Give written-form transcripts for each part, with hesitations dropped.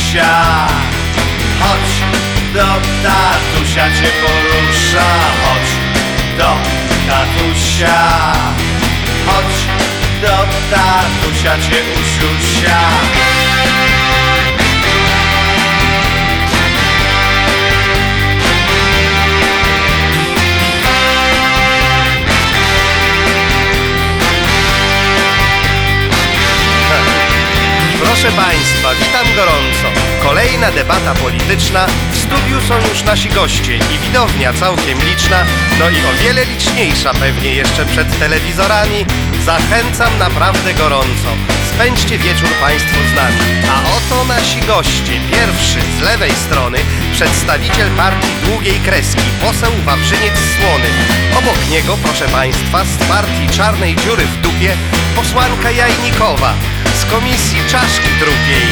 tatusia. Chodź do tatusia, cię porusza. Chodź do tatusia. Chodź do tatusia, cię usiusia. Proszę Państwa, witam gorąco. Kolejna debata polityczna. W studiu są już nasi goście i widownia całkiem liczna, no i o wiele liczniejsza pewnie jeszcze przed telewizorami. Zachęcam naprawdę gorąco. Spędźcie wieczór Państwo z nami. A oto nasi goście. Pierwszy z lewej strony przedstawiciel partii Długiej Kreski, poseł Wawrzyniec Słony. Obok niego, proszę Państwa, z partii Czarnej Dziury w dupie posłanka Jajnikowa z komisji Czaszki Drugiej.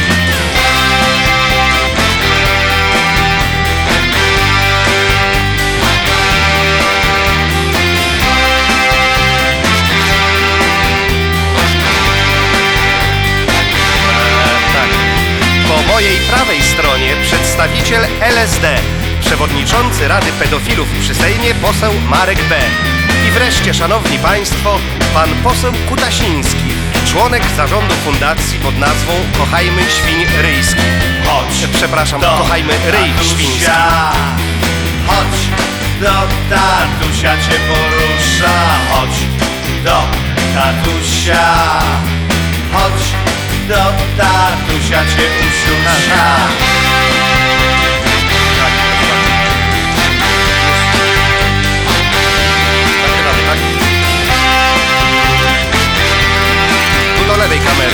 Po mojej prawej stronie przedstawiciel LSD, przewodniczący Rady Pedofilów przy Sejmie, poseł Marek B. I wreszcie, szanowni państwo, pan poseł Kutasiński, członek zarządu fundacji pod nazwą Kochajmy Świń Ryjski. Przepraszam, Kochajmy Ryj Świński. Chodź do tatusia, cię porusza. Chodź do tatusia. Chodź do tatusia, cię usiusia. Tu do lewej kamery.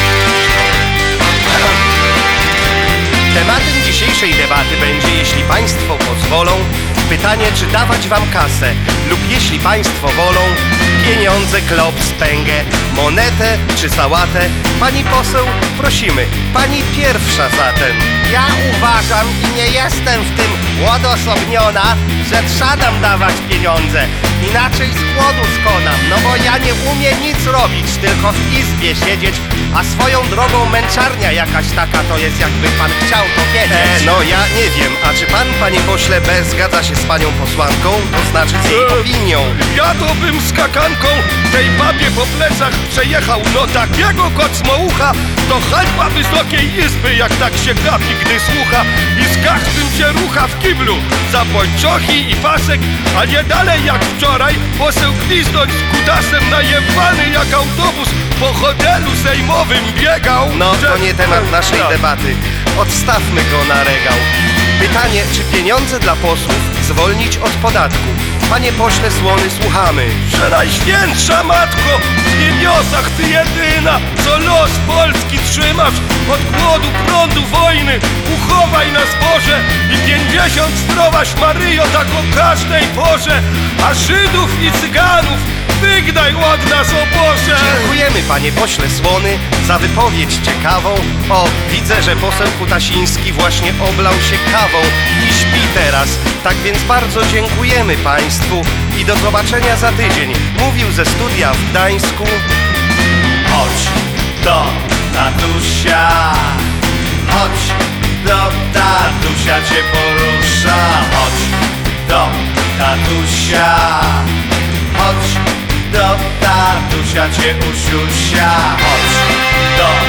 Tematem dzisiejszej debaty będzie, jeśli Państwo pozwolą, pytanie, czy dawać Wam kasę lub, jeśli Państwo wolą, pieniądze, klops, pęgę, monetę czy sałatę. Pani poseł, prosimy, Pani pierwsza zatem. Ja uważam i nie jestem w tym odosobniona, że trzeba nam dawać pieniądze. Inaczej z głodu skonam, no bo ja nie umiem nic robić, tylko w izbie siedzieć. A swoją drogą męczarnia jakaś taka to jest, jakby pan chciał powiedzieć. No ja nie wiem, a czy pan, panie pośle B, zgadza się z panią posłanką, to znaczy z jej opinią? Ja to bym skakanką tej babie po plecach przejechał, no takiego kocmoucha to hańba Wysokiej Izby, jak tak się gapi, gdy słucha i z każdym się rucha w kiblu za pończochy i pasek, a nie dalej jak wczoraj poseł gwizdąć z kutasem najebany jak autobus po hotelu sejmowym biegał. No to nie temat naszej debaty, odstawmy go na regał. Pytanie, czy pieniądze dla posłów zwolnić od podatku? Panie pośle Słony, słuchamy. Przenajświętsza Matko, w niebiosach Ty jedyna, co los Polski trzymasz od głodu, prądu, wojny, uchowaj nas Boże i 50 zdrowaś Maryjo, tak o każdej porze, a Żydów i Cyganów wygnaj od nas, o Boże! Dziękujemy, panie pośle Słony, za wypowiedź ciekawą. O, widzę, że poseł Kutasiński właśnie oblał się kawą i śpi teraz. Tak więc bardzo dziękujemy państwu i do zobaczenia za tydzień. Mówił ze studia w Gdańsku. Chodź do tatusia. Chodź do tatusia, cię porusza. Chodź do tatusia. Chodź do tatusia, cię usiusia. Chodź do